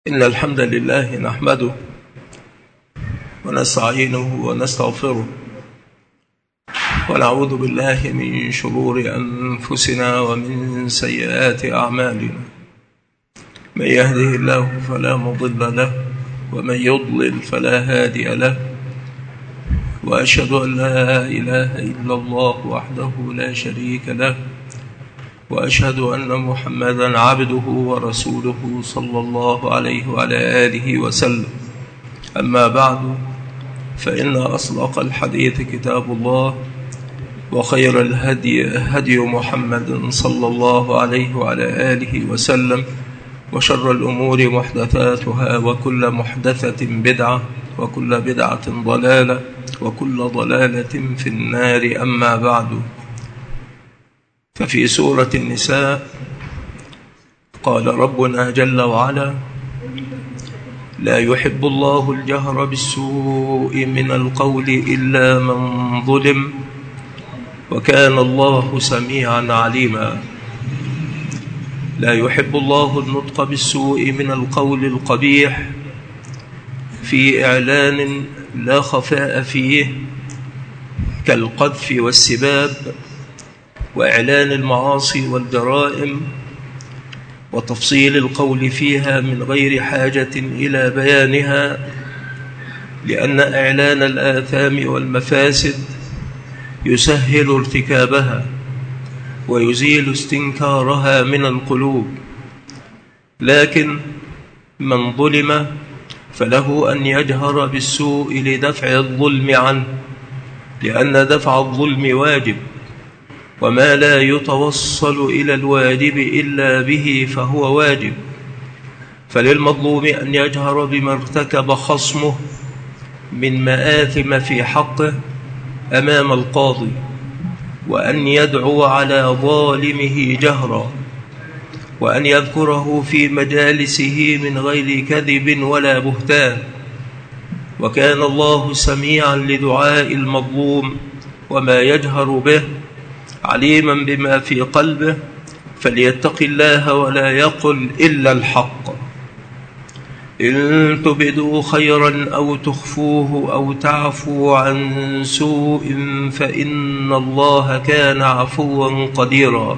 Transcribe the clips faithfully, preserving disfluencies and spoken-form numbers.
إن الحمد لله نحمده ونستعينه ونستغفره ونعوذ بالله من شرور أنفسنا ومن سيئات أعمالنا. من يهده الله فلا مضل له ومن يضلل فلا هادي له، وأشهد أن لا إله إلا الله وحده لا شريك له، وأشهد أن محمدا عبده ورسوله صلى الله عليه وعلى آله وسلم. أما بعد، فإن أصدق الحديث كتاب الله، وخير الهدي هدي محمد صلى الله عليه وعلى آله وسلم، وشر الأمور محدثاتها، وكل محدثة بدعة، وكل بدعة ضلالة، وكل ضلالة في النار. أما بعد، ففي سورة النساء قال ربنا جل وعلا: لا يحب الله الجهر بالسوء من القول إلا من ظلم، وكان الله سميعا عليما. لا يحب الله النطق بالسوء من القول القبيح في إعلان لا خفاء فيه، كالقذف والسباب، وإعلان المعاصي والجرائم، وتفصيل القول فيها من غير حاجة إلى بيانها، لأن إعلان الآثام والمفاسد يسهل ارتكابها ويزيل استنكارها من القلوب. لكن من ظلم فله أن يجهر بالسوء لدفع الظلم عنه، لأن دفع الظلم واجب، وما لا يتوصل إلى الواجب إلا به فهو واجب. فللمظلوم أن يجهر بما ارتكب خصمه من مآثم في حقه أمام القاضي، وأن يدعو على ظالمه جهرا، وأن يذكره في مجالسه من غير كذب ولا بهتان. وكان الله سميعا لدعاء المظلوم وما يجهر به، عليما بما في قلبه، فليتق الله ولا يقل إلا الحق. إن تبدوا خيرا أو تخفوه أو تعفوا عن سوء فإن الله كان عفوا قديرا.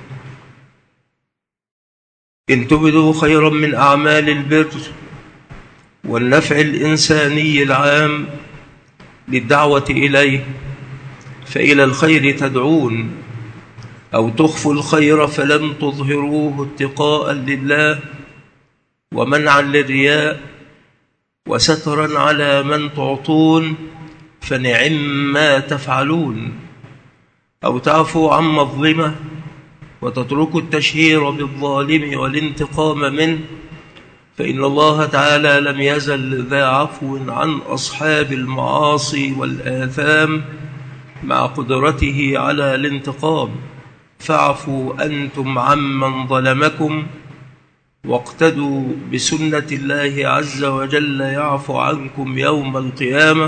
إن تبدوا خيرا من أعمال البر والنفع الإنساني العام للدعوة إليه فإلى الخير تدعون، أو تخفوا الخير فلم تظهروه اتقاء لله ومنعا للرياء وسترا على من تعطون، فنعم ما تفعلون. أو تعفوا عن مظلمة وتتركوا التشهير بالظالم والانتقام منه، فإن الله تعالى لم يزل ذا عفو عن أصحاب المعاصي والآثام مع قدرته على الانتقام. فاعفوا أنتم عمن ظلمكم، واقتدوا بسنة الله عز وجل يعفو عنكم يوم القيامة.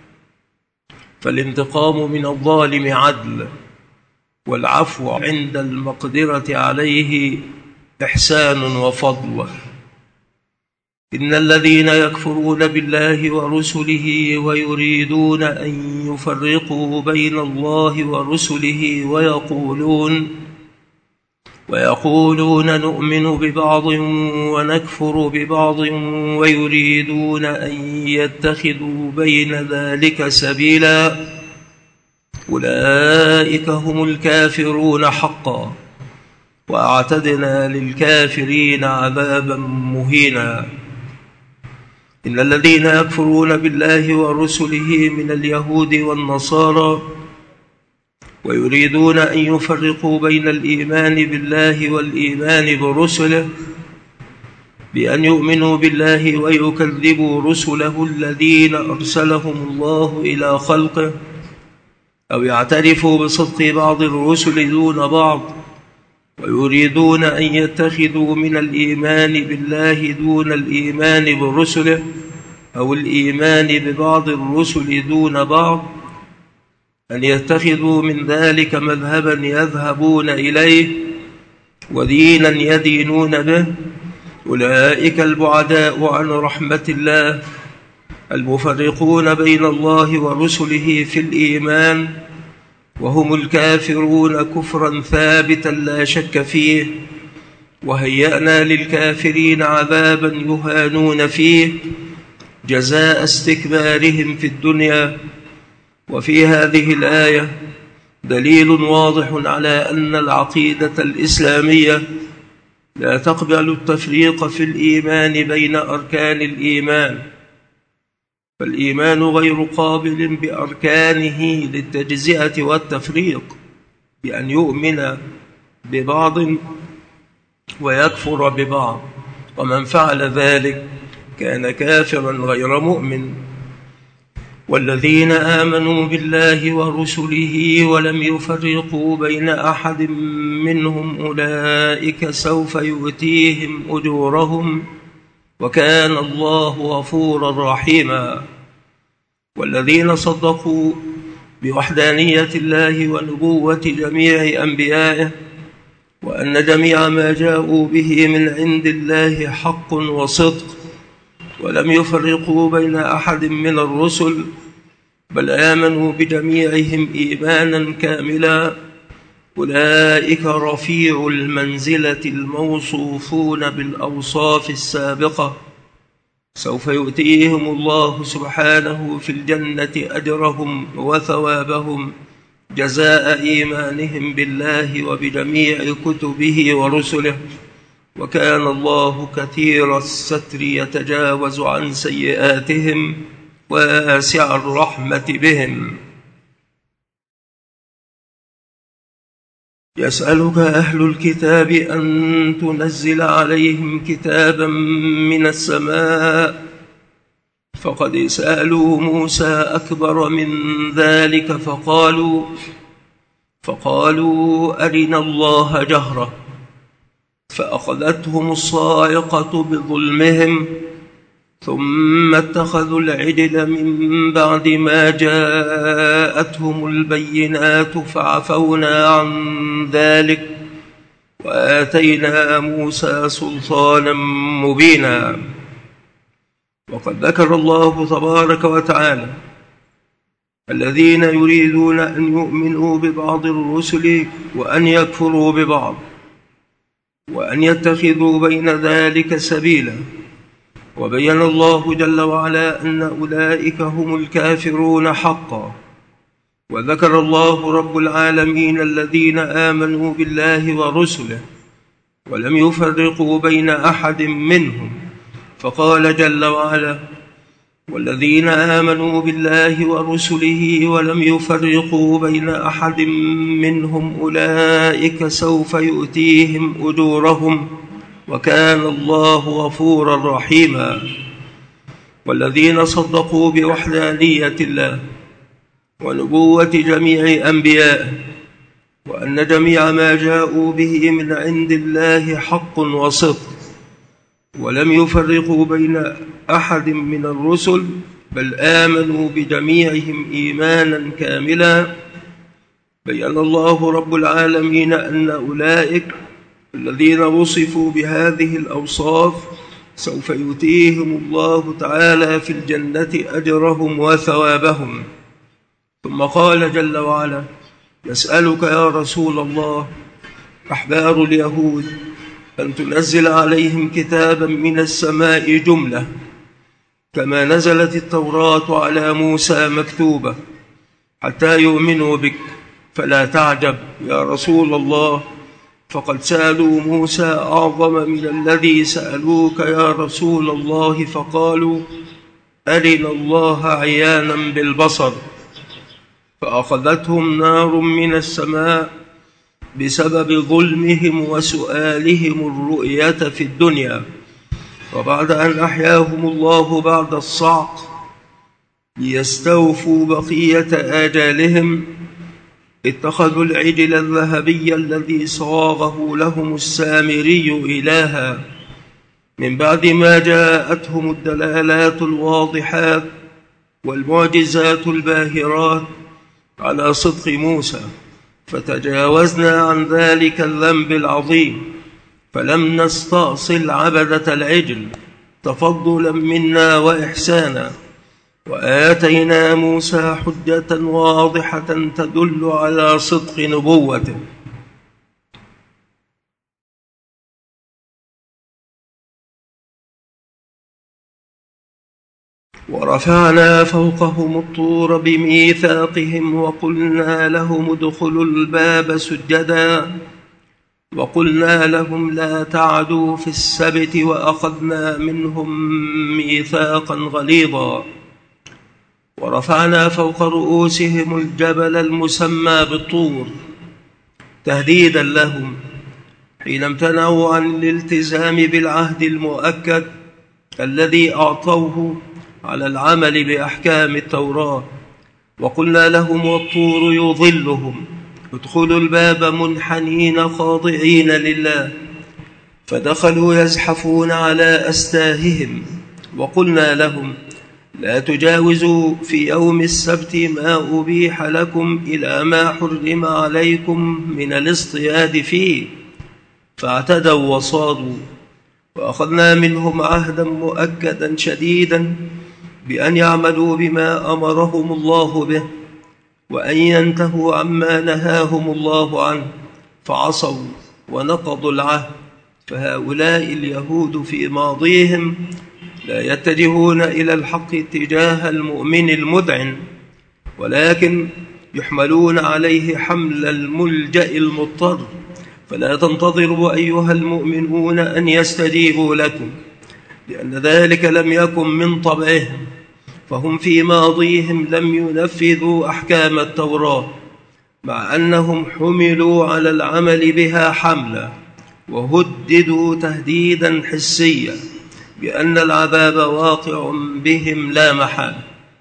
فالانتقام من الظالم عدل، والعفو عند المقدرة عليه إحسان وفضل. إن الذين يكفرون بالله ورسله ويريدون أن يفرقوا بين الله ورسله ويقولون ويقولون نؤمن ببعض ونكفر ببعض ويريدون أن يتخذوا بين ذلك سبيلا، أولئك هم الكافرون حقا، وأعتدنا للكافرين عذابا مهينا. إن الذين يكفرون بالله ورسله من اليهود والنصارى ويريدون أن يفرقوا بين الإيمان بالله والإيمان برسله بأن يؤمنوا بالله ويكذبوا رسله الذين أرسلهم الله إلى خلقه، أو يعترفوا بصدق بعض الرسل دون بعض، ويريدون أن يتخذوا من الإيمان بالله دون الإيمان برسله، أو الإيمان ببعض الرسل دون بعض، أن يتخذوا من ذلك مذهبا يذهبون إليه ودينا يدينون به، أولئك البعداء عن رحمة الله، المفرقون بين الله ورسله في الإيمان، وهم الكافرون كفرا ثابتا لا شك فيه، وهيأنا للكافرين عذابا يهانون فيه جزاء استكبارهم في الدنيا. وفي هذه الآية دليل واضح على أن العقيدة الإسلامية لا تقبل التفريق في الإيمان بين أركان الإيمان، فالإيمان غير قابل بأركانه للتجزئة والتفريق، بأن يؤمن ببعض ويكفر ببعض، ومن فعل ذلك كان كافرا غير مؤمن. والذين آمنوا بالله ورسله ولم يفرقوا بين أحد منهم أولئك سوف يؤتيهم أجورهم وكان الله غفورا رحيما. والذين صدقوا بوحدانية الله ونبوة جميع أنبيائه، وأن جميع ما جاءوا به من عند الله حق وصدق، ولم يفرقوا بين أحد من الرسل، بل آمنوا بجميعهم إيمانا كاملا، أولئك رفيع المنزلة الموصوفون بالأوصاف السابقة، سوف يؤتيهم الله سبحانه في الجنة أجرهم وثوابهم جزاء إيمانهم بالله وبجميع كتبه ورسله، وكان الله كثير الستر يتجاوز عن سيئاتهم واسع الرحمة بهم. يسألك أهل الكتاب أن تنزل عليهم كتابا من السماء، فقد سألوا موسى أكبر من ذلك فقالوا فقالوا أرنا الله جهرة، فأخذتهم الصاعقة بظلمهم، ثم اتخذوا العجل من بعد ما جاءتهم البينات فعفونا عن ذلك وآتينا موسى سلطانا مبينا. وقد ذكر الله تبارك وتعالى الذين يريدون أن يؤمنوا ببعض الرسل وأن يكفروا ببعض، وأن يتخذوا بين ذلك سبيلا، وبين الله جل وعلا أن أولئك هم الكافرون حقا. وذكر الله رب العالمين الذين آمنوا بالله ورسله ولم يفرقوا بين أحد منهم، فقال جل وعلا والذين آمنوا بالله ورسله ولم يفرقوا بين أحد منهم أولئك سوف يؤتيهم أجورهم وكان الله غفورا رحيما. والذين صدقوا بوحدانية الله ونبوة جميع أنبيائه، وأن جميع ما جاءوا به من عند الله حق وصدق، ولم يفرقوا بين أحد من الرسل، بل آمنوا بجميعهم إيمانا كاملا، بين الله رب العالمين أن أولئك الذين وصفوا بهذه الأوصاف سوف يؤتيهم الله تعالى في الجنة أجرهم وثوابهم. ثم قال جل وعلا يسألك يا رسول الله أحبار اليهود أن تنزل عليهم كتابا من السماء جملة، كما نزلت التوراة على موسى مكتوبة، حتى يؤمنوا بك، فلا تعجب يا رسول الله، فقد سألوا موسى أعظم من الذي سألوك يا رسول الله، فقالوا أرنا الله عيانا بالبصر، فأخذتهم نار من السماء بسبب ظلمهم وسؤالهم الرؤية في الدنيا. وبعد أن أحياهم الله بعد الصعق ليستوفوا بقية آجالهم، اتخذوا العجل الذهبي الذي صاغه لهم السامري إلها، من بعد ما جاءتهم الدلالات الواضحات والمعجزات الباهرات على صدق موسى، فتجاوزنا عن ذلك الذنب العظيم، فلم نستأصل عبدة العجل تفضلا منا وإحسانا، وآتينا موسى حجة واضحة تدل على صدق نبوته. ورفعنا فوقهم الطور بميثاقهم وقلنا لهم ادخلوا الباب سجدا وقلنا لهم لا تعدوا في السبت وأخذنا منهم ميثاقا غليظا. ورفعنا فوق رؤوسهم الجبل المسمى بالطور تهديدا لهم حين امتنعوا عن الالتزام بالعهد المؤكد الذي أعطوه على العمل بأحكام التوراة. وقلنا لهم والطور يظلهم ادخلوا الباب منحنين خاضعين لله، فدخلوا يزحفون على أستاههم. وقلنا لهم لا تجاوزوا في يوم السبت ما أبيح لكم إلى ما حرم عليكم من الاصطياد فيه، فاعتدوا وصادوا. وأخذنا منهم عهدا مؤكدا شديدا بأن يعملوا بما أمرهم الله به وأن ينتهوا عما نهاهم الله عنه، فعصوا ونقضوا العهد. فهؤلاء اليهود في ماضيهم لا يتجهون إلى الحق اتجاه المؤمن المذعن، ولكن يحملون عليه حمل الملجأ المضطر. فلا تنتظروا أيها المؤمنون أن يستجيبوا لكم، لأن ذلك لم يكن من طبعهم، فهم في ماضيهم لم ينفذوا أحكام التوراة، مع أنهم حملوا على العمل بها حملا وهددوا تهديدا حسيا بأن العذاب واقع بهم لا محالة.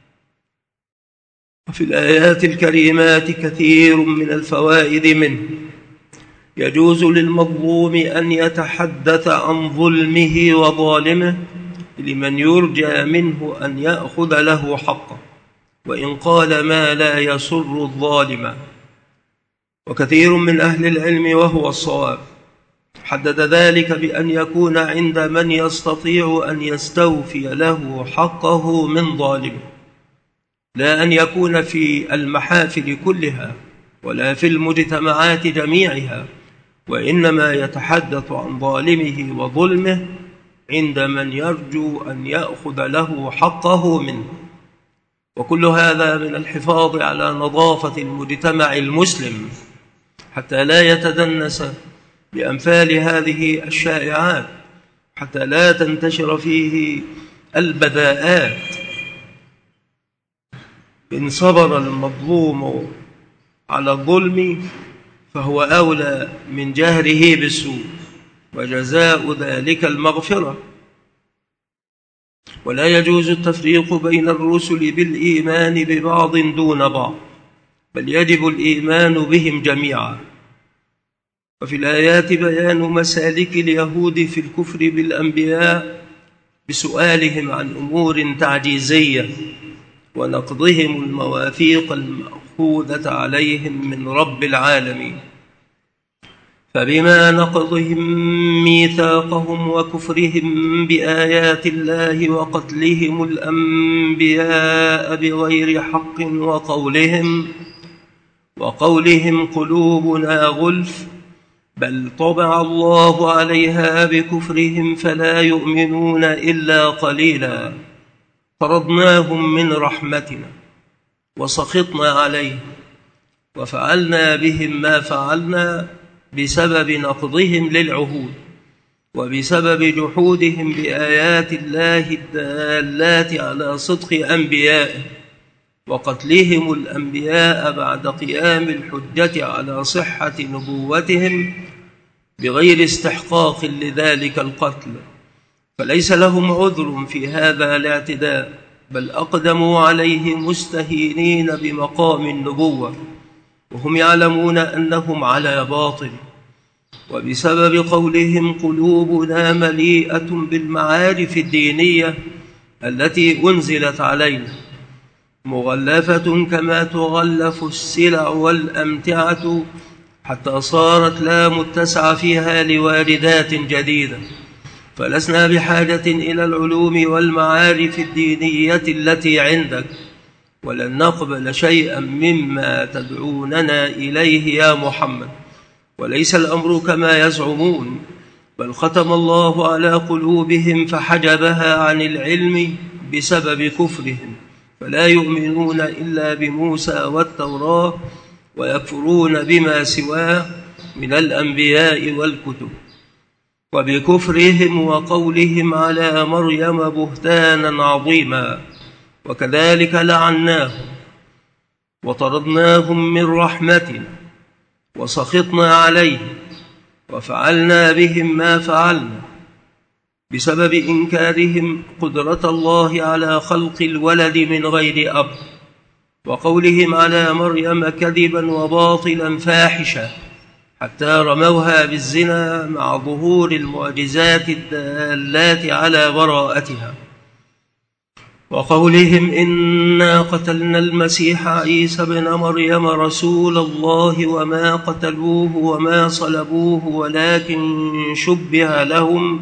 وفي الآيات الكريمات كثير من الفوائد منه. يجوز للمظلوم أن يتحدث عن ظلمه وظالمه لمن يرجى منه أن يأخذ له حقه، وإن قال ما لا يسر الظالم. وكثير من أهل العلم وهو الصواب حدد ذلك بأن يكون عند من يستطيع أن يستوفي له حقه من ظالمه، لا أن يكون في المحافل كلها ولا في المجتمعات جميعها، وإنما يتحدث عن ظالمه وظلمه عند من يرجو أن يأخذ له حقه منه. وكل هذا من الحفاظ على نظافة المجتمع المسلم حتى لا يتدنس بأمثال هذه الشائعات، حتى لا تنتشر فيه البذاءات. إن صبر المظلوم على الظلم فهو أولى من جهره بالسوء، وجزاء ذلك المغفرة. ولا يجوز التفريق بين الرسل بالإيمان ببعض دون بعض، بل يجب الإيمان بهم جميعا. وفي الآيات بيان مسالك اليهود في الكفر بالأنبياء بسؤالهم عن أمور تعجيزية ونقضهم المواثيق المأخوذة عليهم من رب العالمين. فبما نقضهم ميثاقهم وكفرهم بآيات الله وقتلهم الأنبياء بغير حق وقولهم وقولهم قلوبنا غلف بل طبع الله عليها بكفرهم فلا يؤمنون إلا قليلا، طردناهم من رحمتنا وسخطنا عليهم وفعلنا بهم ما فعلنا بسبب نقضهم للعهود وبسبب جحودهم بآيات الله الدالات على صدق أنبيائه وقتلهم الأنبياء بعد قيام الحجة على صحة نبوتهم بغير استحقاق لذلك القتل. فليس لهم عذر في هذا الاعتداء، بل أقدموا عليه مستهينين بمقام النبوة وهم يعلمون أنهم على باطل. وبسبب قولهم قلوبنا مليئة بالمعارف الدينية التي أنزلت علينا مغلفة كما تغلف السلع والأمتعة حتى صارت لا متسع فيها لواردات جديدة، فلسنا بحاجة إلى العلوم والمعارف الدينية التي عندك، ولن نقبل شيئا مما تدعوننا إليه يا محمد. وليس الأمر كما يزعمون، بل ختم الله على قلوبهم فحجبها عن العلم بسبب كفرهم، فلا يؤمنون إلا بموسى والتوراة، ويكفرون بما سواه من الأنبياء والكتب، وبكفرهم وقولهم على مريم بهتانا عظيما. وكذلك لعناهم وطردناهم من رحمتنا وسخطنا عليهم وفعلنا بهم ما فعلنا بسبب إنكارهم قدرة الله على خلق الولد من غير أب، وقولهم على مريم كذبا وباطلا فاحشا، حتى رموها بالزنا مع ظهور المعجزات الدالات على براءتها، وقولهم إنا قتلنا المسيح عيسى بن مريم رسول الله وما قتلوه وما صلبوه ولكن شبه لهم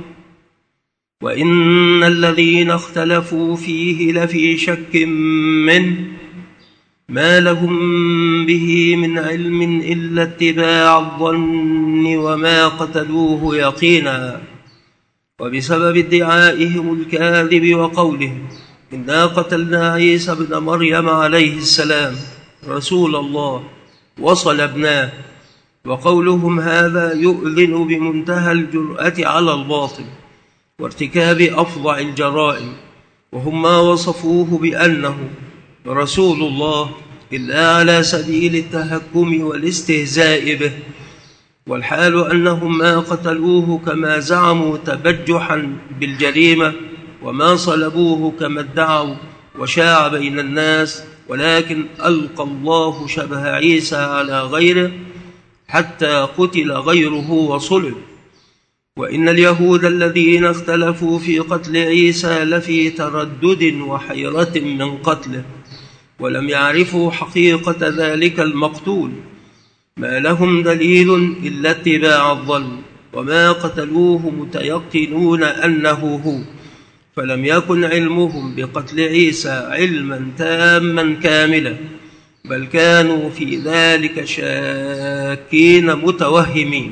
وإن الذين اختلفوا فيه لفي شك منه ما لهم به من علم إلا اتباع الظن وما قتلوه يقينا. وبسبب ادعائهم الكاذب وقولهم إنا قتلنا عيسى بن مريم عليه السلام رسول الله وصلبناه، وقولهم هذا يؤذن بمنتهى الجرأة على الباطل وارتكاب أفظع الجرائم، وهم ما وصفوه بأنه رسول الله إلا على سبيل التهكم والاستهزاء به، والحال أنهم ما قتلوه كما زعموا تبجحا بالجريمة، وما صلبوه كما ادعوا وشاع بين الناس، ولكن ألقى الله شبه عيسى على غيره حتى قتل غيره وصلب. وإن اليهود الذين اختلفوا في قتل عيسى لفي تردد وحيرة من قتله، ولم يعرفوا حقيقة ذلك المقتول، ما لهم دليل إلا اتباع الظن، وما قتلوه متيقنون أنه هو، فلم يكن علمهم بقتل عيسى علما تاما كاملا، بل كانوا في ذلك شاكين متوهمين،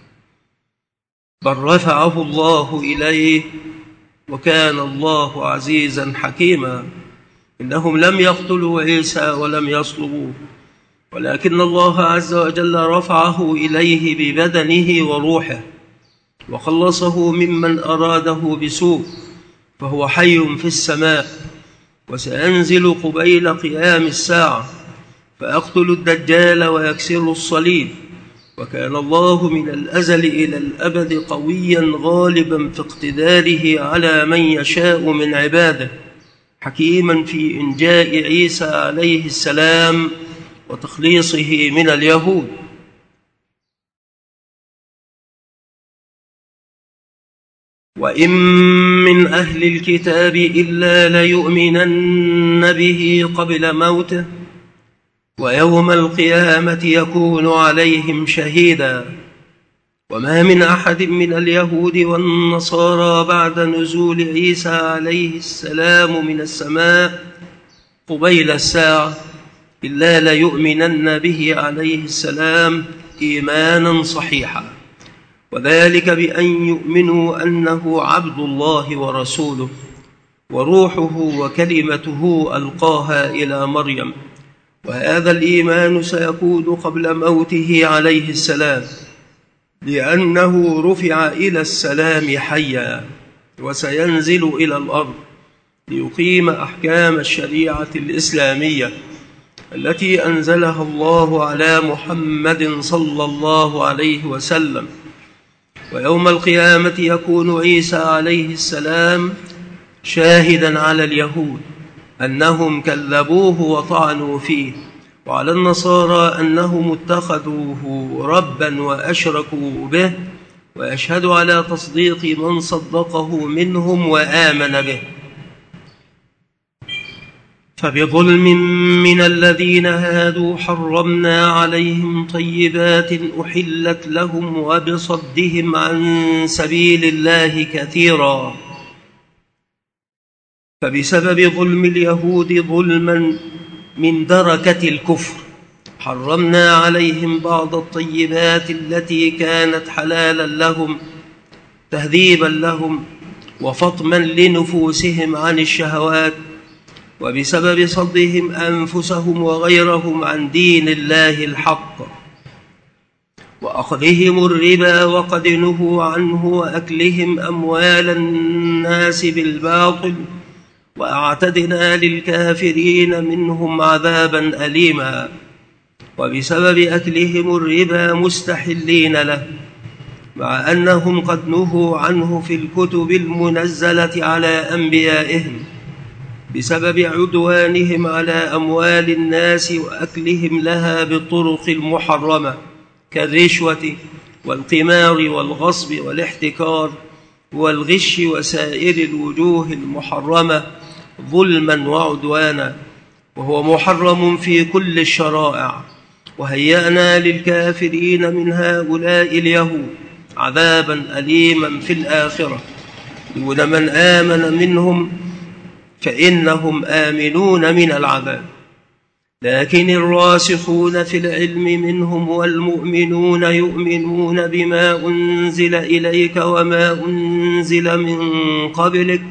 بل رفعه الله إليه وكان الله عزيزا حكيما. إنهم لم يقتلوا عيسى ولم يصلبوه، ولكن الله عز وجل رفعه إليه ببدنه وروحه وخلصه ممن أراده بسوء، فهو حي في السماء، وسينزل قبيل قيام الساعة فأقتل الدجال ويكسر الصليب. وكان الله من الأزل إلى الأبد قويا غالبا في اقتداره على من يشاء من عباده، حكيما في إنجاء عيسى عليه السلام وتخليصه من اليهود. وإن من أهل الكتاب إلا ليؤمنن به قبل موته ويوم القيامة يكون عليهم شهيدا. وما من أحد من اليهود والنصارى بعد نزول عيسى عليه السلام من السماء قبيل الساعة إلا ليؤمنن به عليه السلام إيمانا صحيحا، وذلك بأن يؤمنوا أنه عبد الله ورسوله وروحه وكلمته ألقاها إلى مريم. وهذا الإيمان سيكون قبل موته عليه السلام، لأنه رفع إلى السلام حيا، وسينزل إلى الأرض ليقيم أحكام الشريعة الإسلامية التي أنزلها الله على محمد صلى الله عليه وسلم. ويوم القيامة يكون عيسى عليه السلام شاهدا على اليهود أنهم كذبوه وطعنوا فيه، وعلى النصارى أنهم اتخذوه ربا وأشركوا به، ويشهد على تصديق من صدقه منهم وآمن به. فبظلم من الذين هادوا حرمنا عليهم طيبات أحلت لهم وبصدهم عن سبيل الله كثيرا. فبسبب ظلم اليهود ظلما من دركة الكفر حرمنا عليهم بعض الطيبات التي كانت حلالا لهم تهذيبا لهم وفطما لنفوسهم عن الشهوات، وبسبب صدهم أنفسهم وغيرهم عن دين الله الحق وأخذهم الربا وقد نهوا عنه وأكلهم أموال الناس بالباطل، وأعتدنا للكافرين منهم عذابا أليما. وبسبب أكلهم الربا مستحلين له مع أنهم قد نهوا عنه في الكتب المنزلة على أنبيائهم بسبب عدوانهم على أموال الناس وأكلهم لها بالطرق المحرمة كالرشوة والقمار والغصب والاحتكار والغش وسائر الوجوه المحرمة ظلما وعدوانا، وهو محرم في كل الشرائع. وهيأنا للكافرين من هؤلاء اليهود عذابا أليما في الآخرة دون من آمن منهم فإنهم آمنون من العذاب. لكن الراسخون في العلم منهم والمؤمنون يؤمنون بما أنزل إليك وما أنزل من قبلك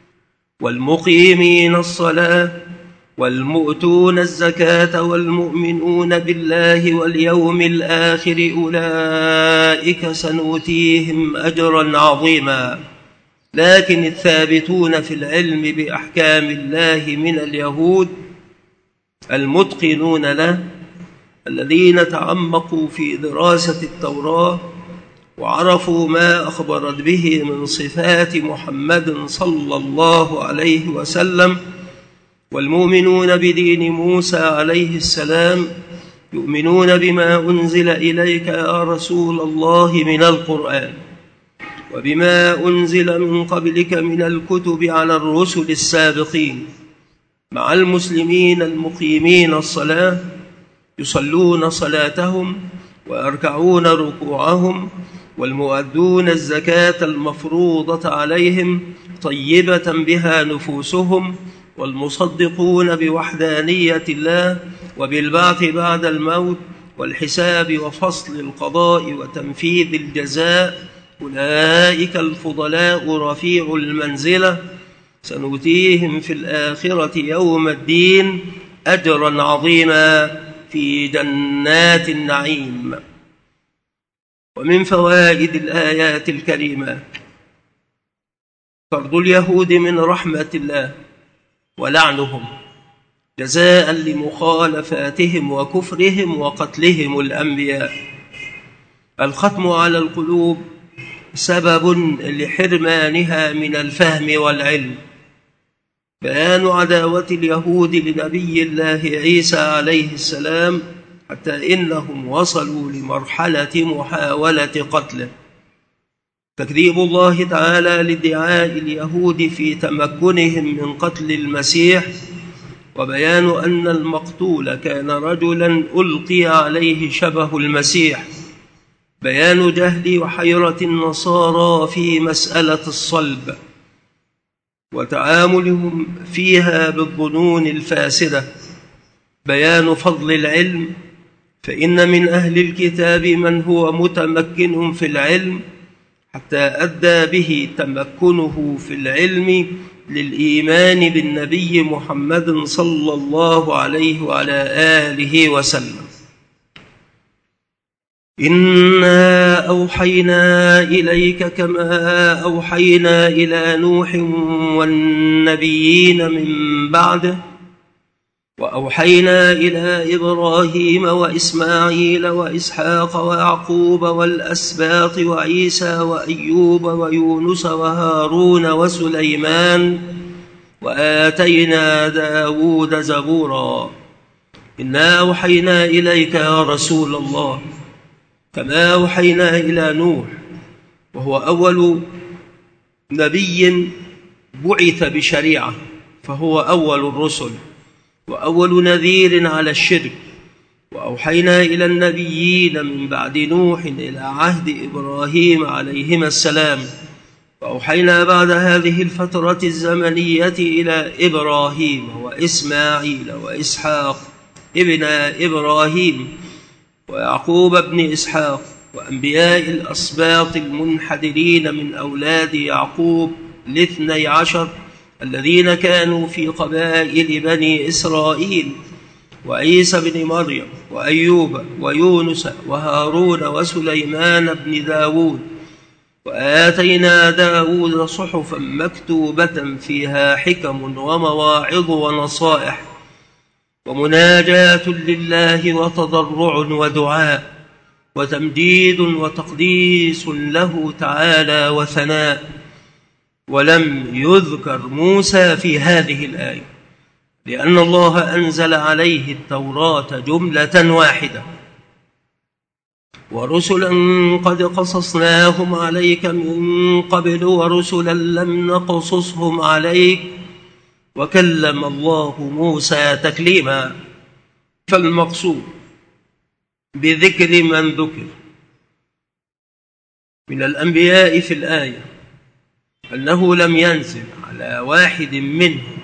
والمقيمين الصلاة والمؤتون الزكاة والمؤمنون بالله واليوم الآخر أولئك سنؤتيهم أجرا عظيما. لكن الثابتون في العلم بأحكام الله من اليهود المتقنون له الذين تعمقوا في دراسة التوراة وعرفوا ما أخبرت به من صفات محمد صلى الله عليه وسلم، والمؤمنون بدين موسى عليه السلام يؤمنون بما أنزل إليك يا رسول الله من القرآن وبما أنزل من قبلك من الكتب على الرسل السابقين، مع المسلمين المقيمين الصلاة يصلون صلاتهم ويركعون ركوعهم والمؤدون الزكاة المفروضة عليهم طيبة بها نفوسهم، والمصدقون بوحدانية الله وبالبعث بعد الموت والحساب وفصل القضاء وتنفيذ الجزاء أولئك الفضلاء رفيع المنزلة سنؤتيهم في الآخرة يوم الدين أجرا عظيما في جنات النعيم. ومن فوائد الآيات الكريمات طرد اليهود من رحمة الله ولعنهم جزاء لمخالفاتهم وكفرهم وقتلهم الأنبياء. الختم على القلوب سبب لحرمانها من الفهم والعلم. بيان عداوة اليهود لنبي الله عيسى عليه السلام حتى إنهم وصلوا لمرحلة محاولة قتله. تكذيب الله تعالى لادعاء اليهود في تمكنهم من قتل المسيح، وبيان أن المقتول كان رجلا ألقي عليه شبه المسيح. بيان جهل وحيرة النصارى في مسألة الصلب وتعاملهم فيها بالظنون الفاسدة. بيان فضل العلم، فإن من أهل الكتاب من هو متمكن في العلم حتى أدى به تمكنه في العلم للإيمان بالنبي محمد صلى الله عليه وعلى آله وسلم. إنا أوحينا إليك كما أوحينا إلى نوح والنبيين من بعده، وأوحينا إلى إبراهيم وإسماعيل وإسحاق ويعقوب والأسباط وعيسى وأيوب ويونس وهارون وسليمان وآتينا داود زبورا. إنا أوحينا إليك يا رسول الله كما أوحينا إلى نوح، وهو أول نبي بعث بشريعة فهو أول الرسل، وأول نذير على الشرك. وأوحينا إلى النبيين من بعد نوح إلى عهد إبراهيم عليهما السلام. وأوحينا بعد هذه الفترة الزمنية إلى إبراهيم وإسماعيل وإسحاق ابن إبراهيم ويعقوب ابن إسحاق وأنبياء الأسباط المنحدرين من أولاد يعقوب الاثني عشر الذين كانوا في قبائل بني إسرائيل، وعيسى بن مريم وأيوب ويونس وهارون وسليمان بن داود. وآتينا داود صحفا مكتوبة فيها حكم ومواعظ ونصائح ومناجاة لله وتضرع ودعاء وتمجيد وتقديس له تعالى وثناء. ولم يذكر موسى في هذه الآية لأن الله أنزل عليه التوراة جملة واحدة، ورسلا قد قصصناهم عليك من قبل ورسلا لم نقصصهم عليك وكلم الله موسى تكليما. فالمقصود بذكر من ذكر من الأنبياء في الآية أنه لم ينزل على واحد منهم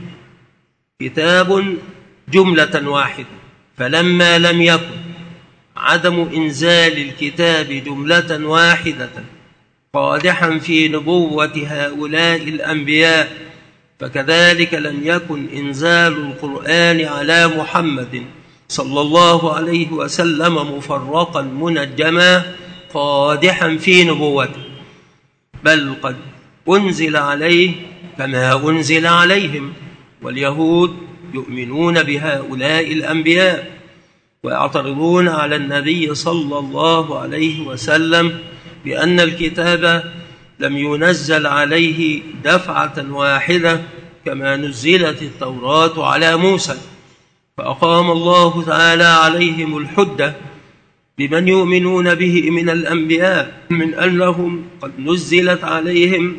كتاب جملة واحدة، فلما لم يكن عدم إنزال الكتاب جملة واحدة قادحا في نبوة هؤلاء الأنبياء، فكذلك لم يكن إنزال القرآن على محمد صلى الله عليه وسلم مفرقا منجما قادحا في نبوته، بل قد أنزل عليه كما أنزل عليهم. واليهود يؤمنون بهؤلاء الأنبياء ويعترضون على النبي صلى الله عليه وسلم بأن الكتاب لم ينزل عليه دفعة واحدة كما نزلت التوراة على موسى، فأقام الله تعالى عليهم الحجة بمن يؤمنون به من الأنبياء من أنهم قد نزلت عليهم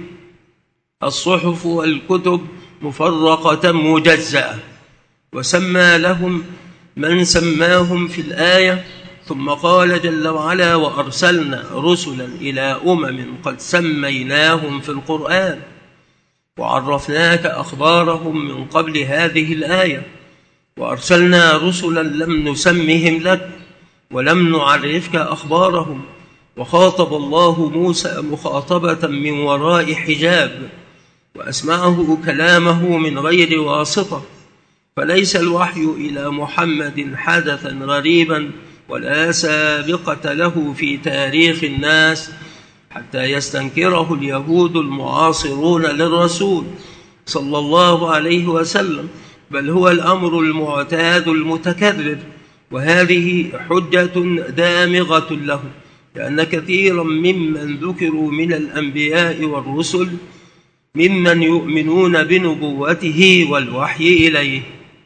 الصحف والكتب مفرقة مجزأة، وسمى لهم من سماهم في الآية، ثم قال جل وعلا: وأرسلنا رسلا إلى أمم قد سميناهم في القرآن وعرفناك أخبارهم من قبل هذه الآية، وأرسلنا رسلا لم نسمهم لك ولم نعرفك أخبارهم. وخاطب الله موسى مخاطبة من وراء حجاب وأسمعه كلامه من غير واسطة، فليس الوحي إلى محمد حدثا غريبا ولا سابقة له في تاريخ الناس حتى يستنكره اليهود المعاصرون للرسول صلى الله عليه وسلم، بل هو الأمر المعتاد المتكرر، وهذه حجة دامغة له، لأن كثيرا ممن ذكروا من الأنبياء والرسل ممن يؤمنون بنبوته والوحي إليه،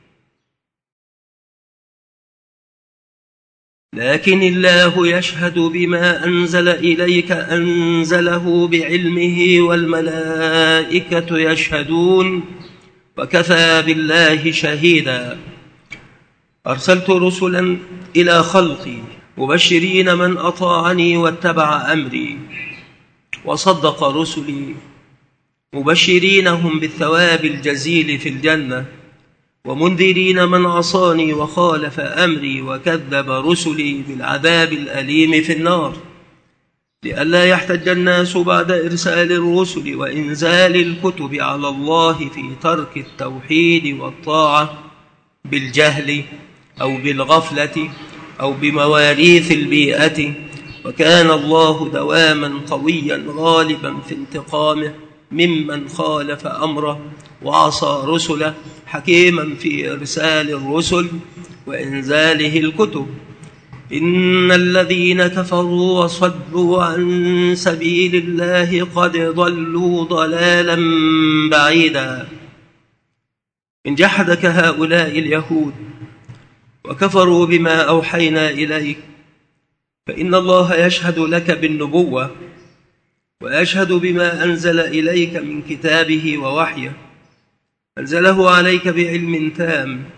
لكن الله يشهد بما أنزل إليك أنزله بعلمه والملائكة يشهدون وكفى بالله شهيدا. أرسلت رسلا إلى خلقي مبشرين من أطاعني واتبع أمري، وصدق رسلي مبشرينهم بالثواب الجزيل في الجنة، ومنذرين من عصاني وخالف أمري وكذب رسلي بالعذاب الأليم في النار، لئلا يحتج الناس بعد إرسال الرسل وإنزال الكتب على الله في ترك التوحيد والطاعة بالجهل أو بالغفلة أو بمواريث البيئة. وكان الله دواما قويا غالبا في انتقامه ممن خالف أمره وعصى رسله، حكيما في إرسال الرسل وإنزاله الكتب. إن الذين كفروا وصدوا عن سبيل الله قد ضلوا ضلالا بعيدا. إن جحدك هؤلاء اليهود وكفروا بما أوحينا إليك فإن الله يشهد لك بالنبوة ويشهد بما أنزل إليك من كتابه ووحيه، أنزله عليك بعلم تام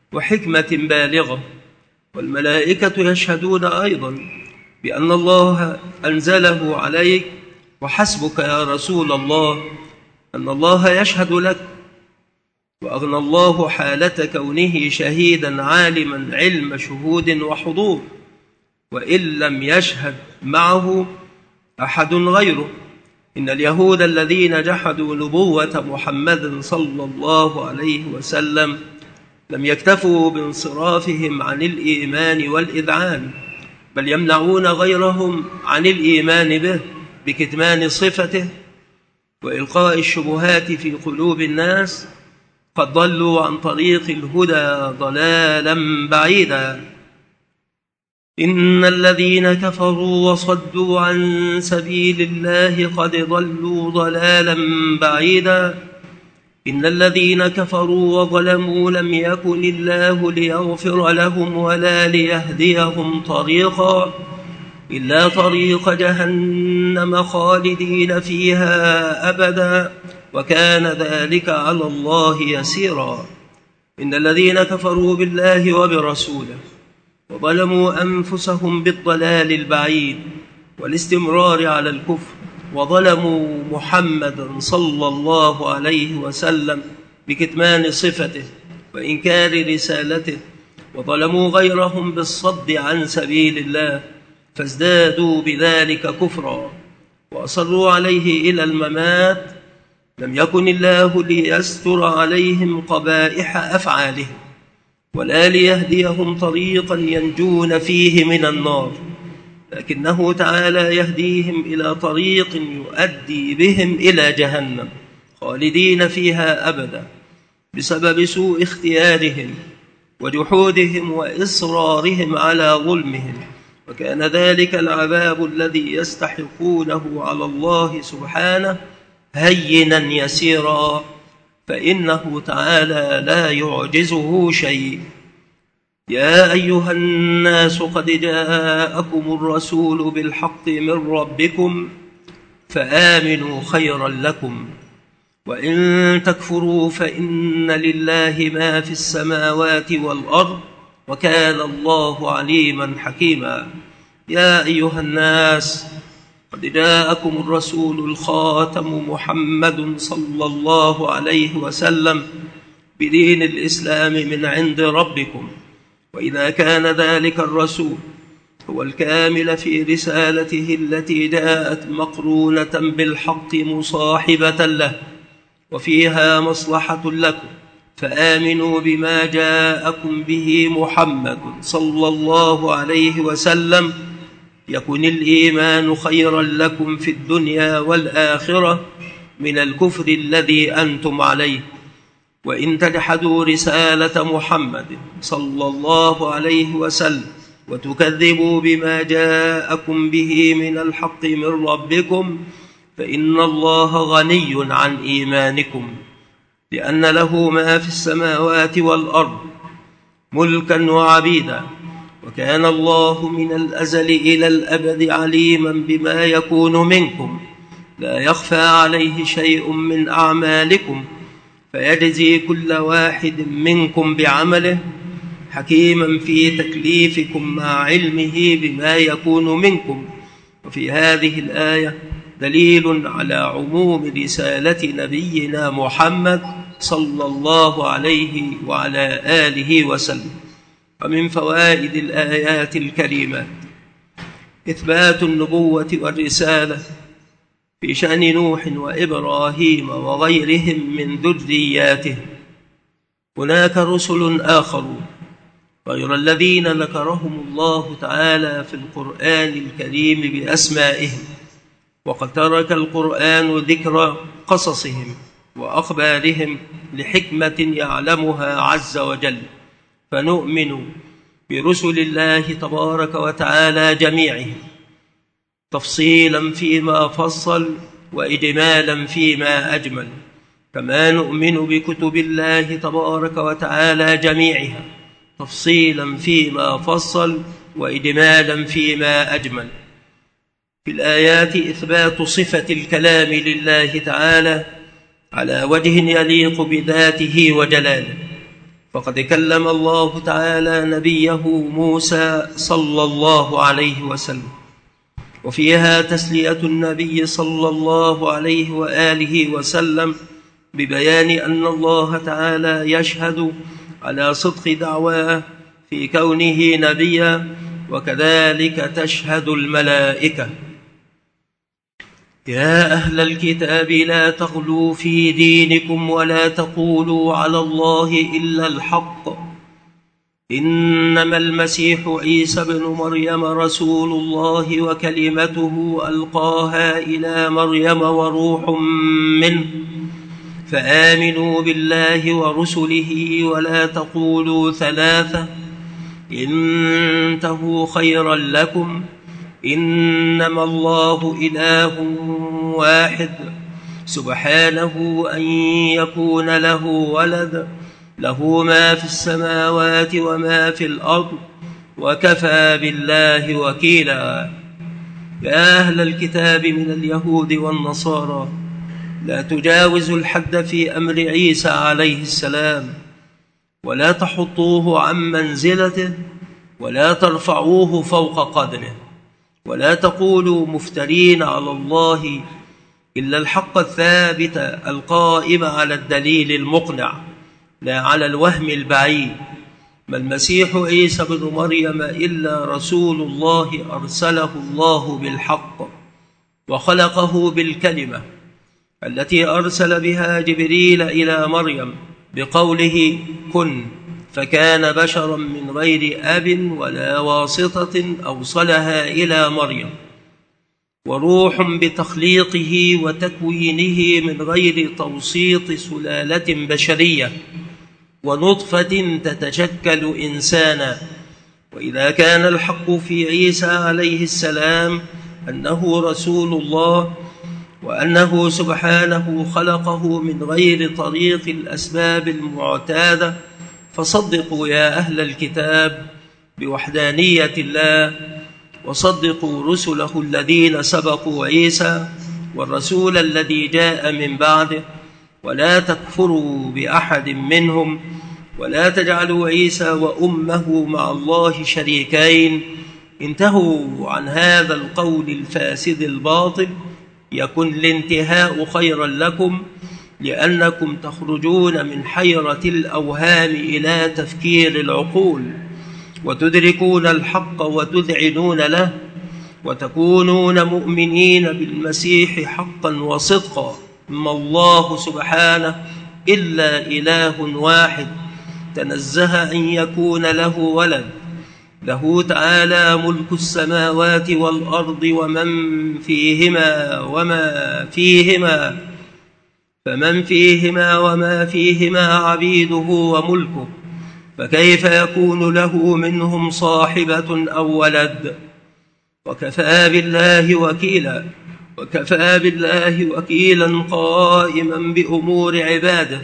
وحكمة بالغة. والملائكة يشهدون أيضا بأن الله أنزله عليك، وحسبك يا رسول الله أن الله يشهد لك. وأغنى الله حالة كونه شهيدا عالما علم شهود وحضور، وإن لم يشهد معه أحد غيره. إن اليهود الذين جحدوا نبوة محمد صلى الله عليه وسلم لم يكتفوا بانصرافهم عن الإيمان والإذعان، بل يمنعون غيرهم عن الإيمان به بكتمان صفته وإلقاء الشبهات في قلوب الناس. قد ضلوا عن طريق الهدى ضلالا بعيدا. إن الذين كفروا وصدوا عن سبيل الله قد ضلوا ضلالا بعيدا. إن الذين كفروا وظلموا لم يكن الله ليغفر لهم ولا ليهديهم طريقا إلا طريق جهنم خالدين فيها أبدا، وكان ذلك على الله يسيرا. إن الذين كفروا بالله وبرسوله وظلموا أنفسهم بالضلال البعيد والاستمرار على الكفر، وظلموا محمدا صلى الله عليه وسلم بكتمان صفته وإنكار رسالته، وظلموا غيرهم بالصد عن سبيل الله، فازدادوا بذلك كفرا وأصروا عليه إلى الممات، لم يكن الله ليستر عليهم قبائح أفعالهم ولا ليهديهم طريقا ينجون فيه من النار، لكنه تعالى يهديهم إلى طريق يؤدي بهم إلى جهنم خالدين فيها أبدا، بسبب سوء اختيارهم وجحودهم وإصرارهم على ظلمهم. وكان ذلك العذاب الذي يستحقونه على الله سبحانه هينا يسيرا، فإنه تعالى لا يعجزه شيء. يا أيها الناس قد جاءكم الرسول بالحق من ربكم فآمنوا خيرا لكم، وإن تكفروا فإن لله ما في السماوات والأرض، وكان الله عليما حكيما. يا أيها الناس قد جاءكم الرسول الخاتم محمد صلى الله عليه وسلم بدين الإسلام من عند ربكم، وإذا كان ذلك الرسول هو الكامل في رسالته التي جاءت مقرونة بالحق مصاحبة له وفيها مصلحة لكم، فآمنوا بما جاءكم به محمد صلى الله عليه وسلم، يكن الإيمان خيرا لكم في الدنيا والآخرة من الكفر الذي أنتم عليه. وإن تجحدوا رسالة محمد صلى الله عليه وسلم وتكذبوا بما جاءكم به من الحق من ربكم فإن الله غني عن إيمانكم، لأن له ما في السماوات والأرض ملكا وعبيدا، وكان الله من الأزل إلى الأبد عليما بما يكون منكم، لا يخفى عليه شيء من أعمالكم، فيجزي كل واحد منكم بعمله، حكيما في تكليفكم مع علمه بما يكون منكم. وفي هذه الآية دليل على عموم رسالة نبينا محمد صلى الله عليه وعلى آله وسلم. ومن فوائد الآيات الكريمات إثبات النبوة والرسالة في شأن نوح وإبراهيم وغيرهم من ذرياته. هناك رسل آخرون غير الذين ذكرهم الله تعالى في القرآن الكريم بأسمائهم، وقد ترك القرآن ذكر قصصهم وأخبارهم لحكمة يعلمها عز وجل، فنؤمن برسل الله تبارك وتعالى جميعهم تفصيلا فيما فصل وإجمالا فيما أجمل، كما نؤمن بكتب الله تبارك وتعالى جميعها تفصيلا فيما فصل وإجمالا فيما أجمل. في الآيات إثبات صفة الكلام لله تعالى على وجه يليق بذاته وجلاله، فقد كلم الله تعالى نبيه موسى صلى الله عليه وسلم، وفيها تسلية النبي صلى الله عليه وآله وسلم ببيان أن الله تعالى يشهد على صدق دعواه في كونه نبيا، وكذلك تشهد الملائكة. يا أهل الكتاب لا تغلوا في دينكم ولا تقولوا على الله إلا الحق، إنما المسيح عيسى بن مريم رسول الله وكلمته ألقاها إلى مريم وروح منه، فآمنوا بالله ورسله ولا تقولوا ثلاثة، انتهوا خيرا لكم، إنما الله إله واحد سبحانه أن يكون له ولد، له ما في السماوات وما في الأرض، وكفى بالله وكيلا. يا أهل الكتاب من اليهود والنصارى لا تجاوزوا الحد في أمر عيسى عليه السلام، ولا تحطوه عن منزلته، ولا ترفعوه فوق قدره، ولا تقولوا مفترين على الله إلا الحق الثابت القائم على الدليل المقنع لا على الوهم البعيد. ما المسيح عيسى بن مريم إلا رسول الله أرسله الله بالحق، وخلقه بالكلمة التي أرسل بها جبريل إلى مريم بقوله كن، فكان بشرا من غير أب ولا واسطة أوصلها إلى مريم، وروح بتخليقه وتكوينه من غير توسيط سلالة بشرية ونطفة تتشكل إنسانا. وإذا كان الحق في عيسى عليه السلام أنه رسول الله، وأنه سبحانه خلقه من غير طريق الأسباب المعتادة، فصدقوا يا أهل الكتاب بوحدانية الله، وصدقوا رسله الذين سبقوا عيسى والرسول الذي جاء من بعده، ولا تكفروا بأحد منهم، ولا تجعلوا عيسى وأمه مع الله شريكين. انتهوا عن هذا القول الفاسد الباطل، يكن الانتهاء خيرا لكم، لأنكم تخرجون من حيرة الأوهام إلى تفكير العقول، وتدركون الحق وتذعنون له، وتكونون مؤمنين بالمسيح حقا وصدقا. ما الله سبحانه إلا إله واحد تنزه أن يكون له ولد، له تعالى ملك السماوات والأرض ومن فيهما وما فيهما فمن فيهما وما فيهما عبيده وملكه، فكيف يكون له منهم صاحبة أو ولد؟ وكفى بالله وكيلا وكفى بالله وكيلا قائما بأمور عباده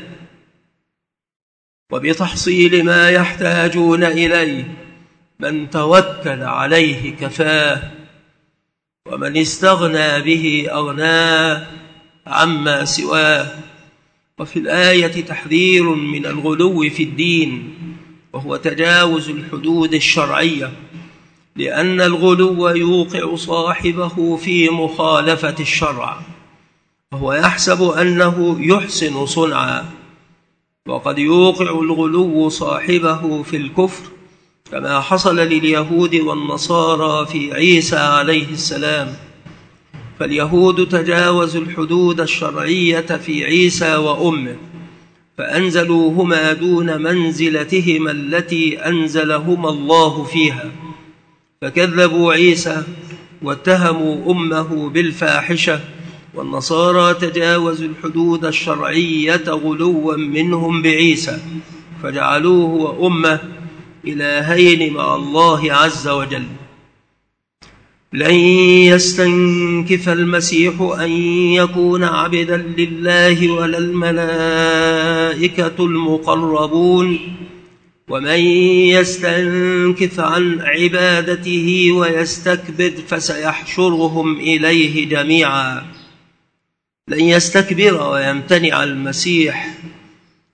وبتحصيل ما يحتاجون إليه. من توكل عليه كفاه، ومن استغنى به أغناه عما سواه. وفي الآية تحذير من الغلو في الدين، وهو تجاوز الحدود الشرعية، لأن الغلو يوقع صاحبه في مخالفة الشرع، وهو يحسب أنه يحسن صنعا، وقد يوقع الغلو صاحبه في الكفر، كما حصل لليهود والنصارى في عيسى عليه السلام. فاليهود تجاوزوا الحدود الشرعية في عيسى وأمه، فأنزلوهما دون منزلتهما التي أنزلهما الله فيها، فكذبوا عيسى واتهموا أمه بالفاحشة. والنصارى تجاوزوا الحدود الشرعية غلوا منهم بعيسى، فجعلوه وأمه إلهين مع الله عز وجل. لن يستنكف المسيح أن يكون عبدا لله ولا الملائكة المقربون، ومن يستنكف عن عبادته ويستكبر فسيحشرهم إليه جميعا. لن يستكبر ويمتنع المسيح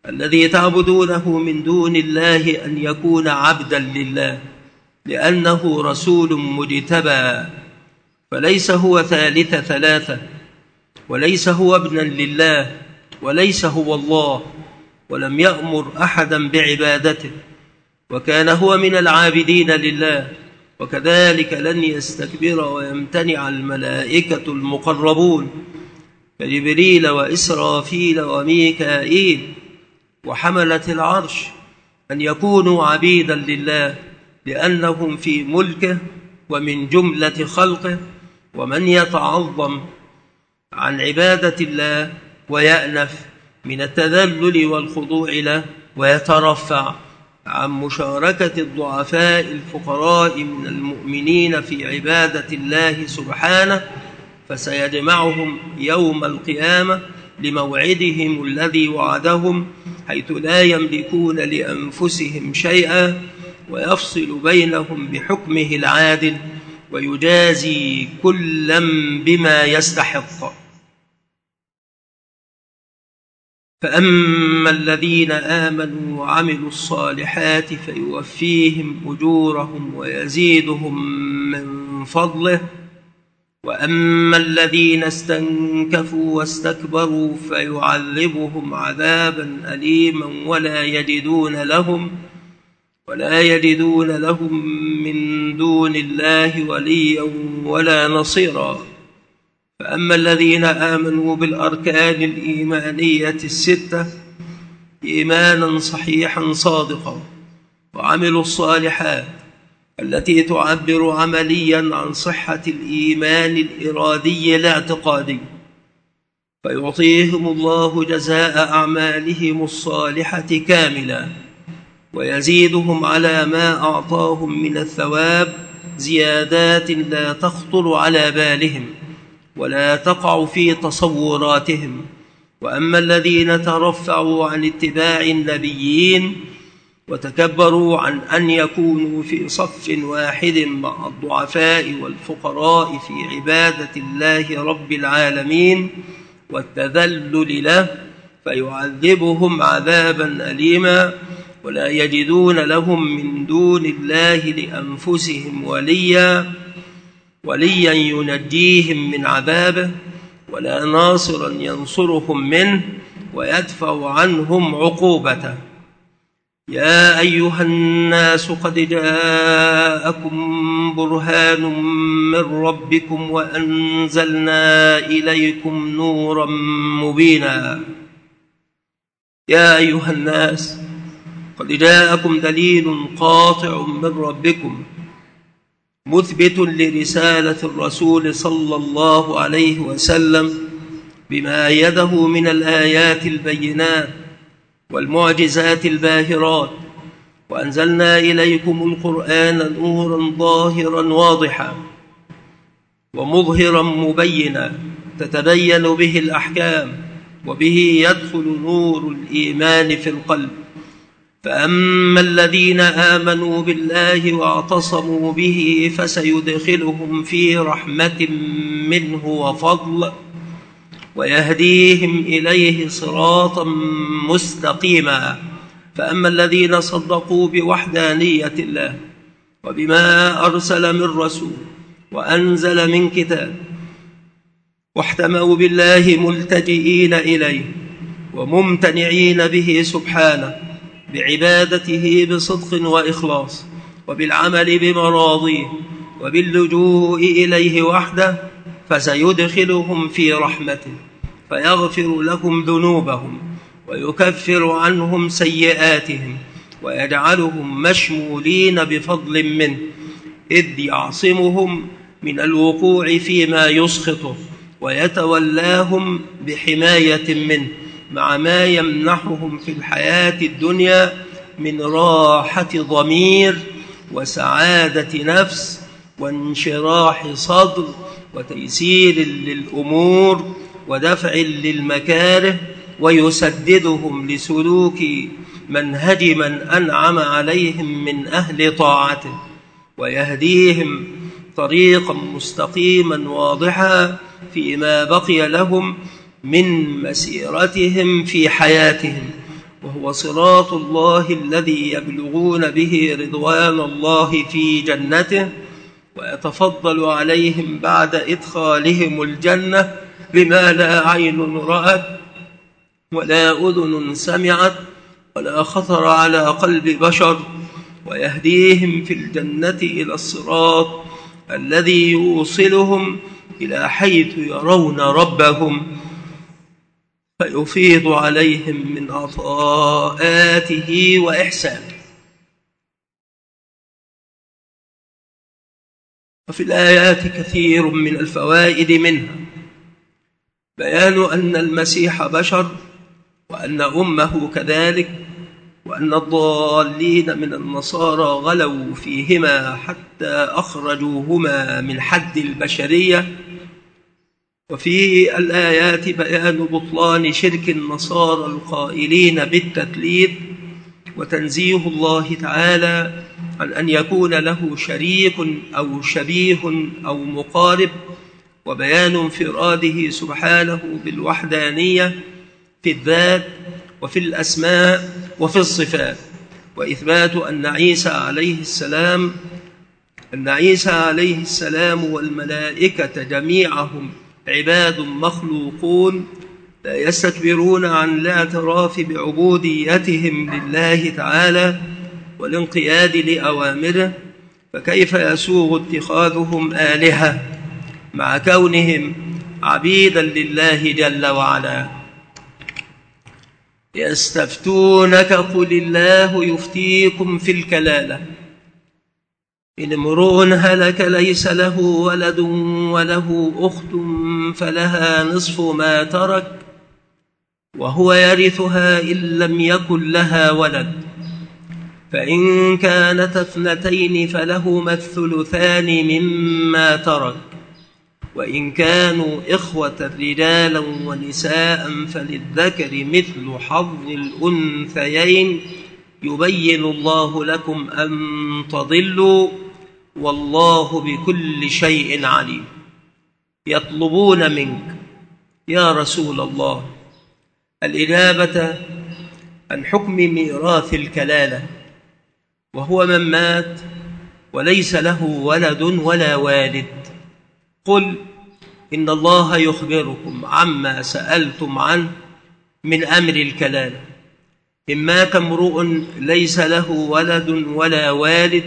الذي تعبدونه من دون الله أن يكون عبدا لله، لأنه رسول مجتبى، فليس هو ثالث ثلاثة، وليس هو ابنا لله، وليس هو الله، ولم يأمر أحدا بعبادته، وكان هو من العابدين لله. وكذلك لن يستكبر ويمتنع الملائكة المقربون كجبريل وإسرافيل وميكائيل وحملة العرش أن يكونوا عبيدا لله، لأنهم في ملكه ومن جملة خلقه. ومن يتعظم عن عبادة الله ويأنف من التذلل والخضوع له ويترفع عن مشاركة الضعفاء الفقراء من المؤمنين في عبادة الله سبحانه، فسيجمعهم يوم القيامة لموعدهم الذي وعدهم، حيث لا يملكون لأنفسهم شيئا، ويفصل بينهم بحكمه العادل، ويجازي كلا بما يستحق. فأما الذين آمنوا وعملوا الصالحات فيوفيهم أجورهم ويزيدهم من فضله، وأما الذين استنكفوا واستكبروا فيعذبهم عذابا أليما ولا يجدون لهم ولا يجدون لهم من دون الله وليا ولا نصيرا. فأما الذين آمنوا بالأركان الإيمانية الستة إيمانا صحيحا صادقا، وعملوا الصالحات التي تعبر عمليا عن صحة الإيمان الإرادي الاعتقادي، فيعطيهم الله جزاء أعمالهم الصالحة كاملا، ويزيدهم على ما أعطاهم من الثواب زيادات لا تخطر على بالهم ولا تقع في تصوراتهم. وأما الذين ترفعوا عن اتباع النبيين وتكبروا عن أن يكونوا في صف واحد مع الضعفاء والفقراء في عبادة الله رب العالمين والتذلل له، فيعذبهم عذابا أليما ولا يجدون لهم من دون الله لأنفسهم وليا وليا ينجيهم من عذابه، ولا ناصرا ينصرهم منه ويدفع عنهم عقوبته. يا أيها الناس قد جاءكم برهان من ربكم وأنزلنا إليكم نورا مبينا. يا أيها الناس قد جاءكم دليل قاطع من ربكم مثبت لرسالة الرسول صلى الله عليه وسلم بما يده من الآيات البينات والمعجزات الباهرات، وأنزلنا إليكم القرآن نورا ظاهرا واضحا ومظهرا مبينا تتبين به الأحكام، وبه يدخل نور الإيمان في القلب. فأما الذين آمنوا بالله واعتصموا به فسيدخلهم في رحمة منه وفضل، ويهديهم إليه صراطا مستقيما. فأما الذين صدقوا بوحدانية الله وبما أرسل من رسول وأنزل من كتاب، واحتموا بالله ملتجئين إليه وممتنعين به سبحانه بعبادته بصدق وإخلاص، وبالعمل بمراضيه، وباللجوء إليه وحده، فسيدخلهم في رحمته فيغفر لهم ذنوبهم ويكفر عنهم سيئاتهم ويجعلهم مشمولين بفضل منه، إذ يعصمهم من الوقوع فيما يسخطه ويتولاهم بحماية منه، مع ما يمنحهم في الحياة الدنيا من راحة ضمير وسعادة نفس وانشراح صدر وتيسير للأمور ودفع للمكاره، ويسددهم لسلوك منهج من أنعم عليهم من أهل طاعته، ويهديهم طريقا مستقيما واضحا فيما بقي لهم من مسيرتهم في حياتهم، وهو صراط الله الذي يبلغون به رضوان الله في جنته، ويتفضل عليهم بعد إدخالهم الجنة بما لا عين رأت ولا أذن سمعت ولا خطر على قلب بشر، ويهديهم في الجنة إلى الصراط الذي يوصلهم إلى حيث يرون ربهم، فيفيض عليهم من عطاءاته وإحسانه. وفي الآيات كثير من الفوائد، منها بيان أن المسيح بشر، وأن أمه كذلك، وأن الضالين من النصارى غلوا فيهما حتى أخرجوهما من حد البشرية. وفي الآيات بيان بطلان شرك النصارى القائلين بالتثليث، وتنزيه الله تعالى عن أن يكون له شريك أو شبيه أو مقارب، وبيان انفراده سبحانه بالوحدانية في الذات وفي الأسماء وفي الصفات، وإثبات أن عيسى عليه السلام أن عيسى عليه السلام والملائكة جميعهم عباد مخلوقون لا يستكبرون عن الاعتراف بعبوديتهم لله تعالى والانقياد لأوامره، فكيف يسوغ اتخاذهم آلهة مع كونهم عبيدا لله جل وعلا؟ يستفتونك قل الله يفتيكم في الكلالة، إن امرؤ هلك ليس له ولد وله أخت فلها نصف ما ترك وهو يرثها إن لم يكن لها ولد، فإن كانت اثنتين فلهما الثلثان مما ترك، وإن كانوا إخوة رجالا ونساء فللذكر مثل حظ الأنثيين، يبين الله لكم أن تضلوا والله بكل شيء عليم. يطلبون منك يا رسول الله الإجابة عن حكم ميراث الكلالة، وهو من مات وليس له ولد ولا والد. قل إن الله يخبركم عما سألتم عنه من أمر الكلالة. إن مات امرؤ ليس له ولد ولا والد،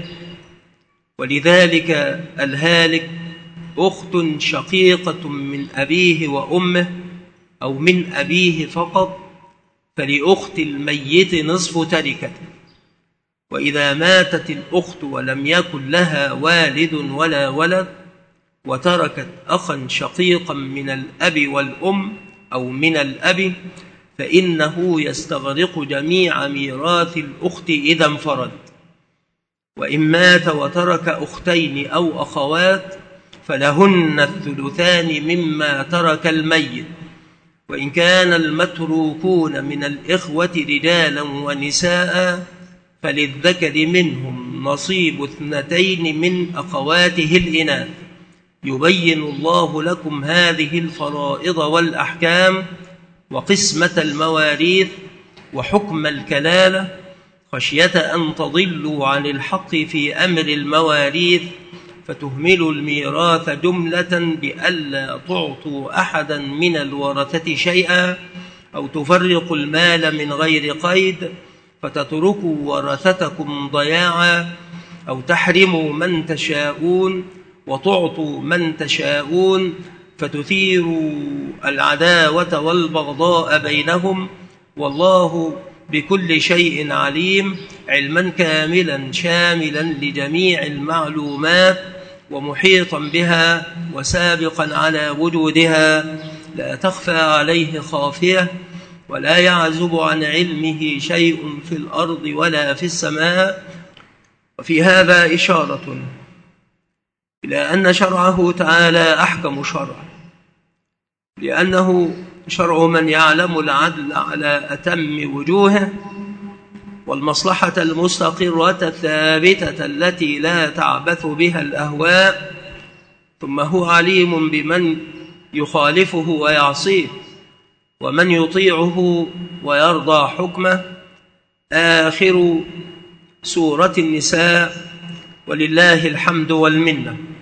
ولذلك الهالك أخت شقيقة من أبيه وأمه أو من أبيه فقط، فلأخت الميت نصف تركته. وإذا ماتت الأخت ولم يكن لها والد ولا ولد وتركت أخا شقيقا من الأب والأم أو من الأب، فإنه يستغرق جميع ميراث الأخت إذا انفرد. وإن مات وترك أختين أو أخوات فلهن الثلثان مما ترك الميت، وإن كان المتروكون من الإخوة رجالا ونساء فللذكر منهم نصيب اثنتين من أخواته الإناث. يبين الله لكم هذه الفرائض والأحكام وقسمة المواريث وحكم الكلالة، خشية أن تضلوا عن الحق في أمر المواريث فتهملوا الميراث جملة بألا تعطوا أحدا من الورثة شيئا، أو تفرقوا المال من غير قيد فتتركوا ورثتكم ضياعا، أو تحرموا من تشاءون وتعطوا من تشاءون فتثيروا العداوة والبغضاء بينهم، والله بكل شيء عليم، علما كاملا شاملا لجميع المعلومات ومحيطا بها وسابقا على وجودها، لا تخفى عليه خافية ولا يعزب عن علمه شيء في الأرض ولا في السماء. وفي هذا إشارة إلى أن شرعه تعالى أحكم شرع، لأنه شرع من يعلم العدل على أتم وجوهه والمصلحة المستقرة الثابتة التي لا تعبث بها الأهواء، ثم هو عليم بمن يخالفه ويعصيه ومن يطيعه ويرضى حكمه، آخر سورة النساء، ولله الحمد والمنة.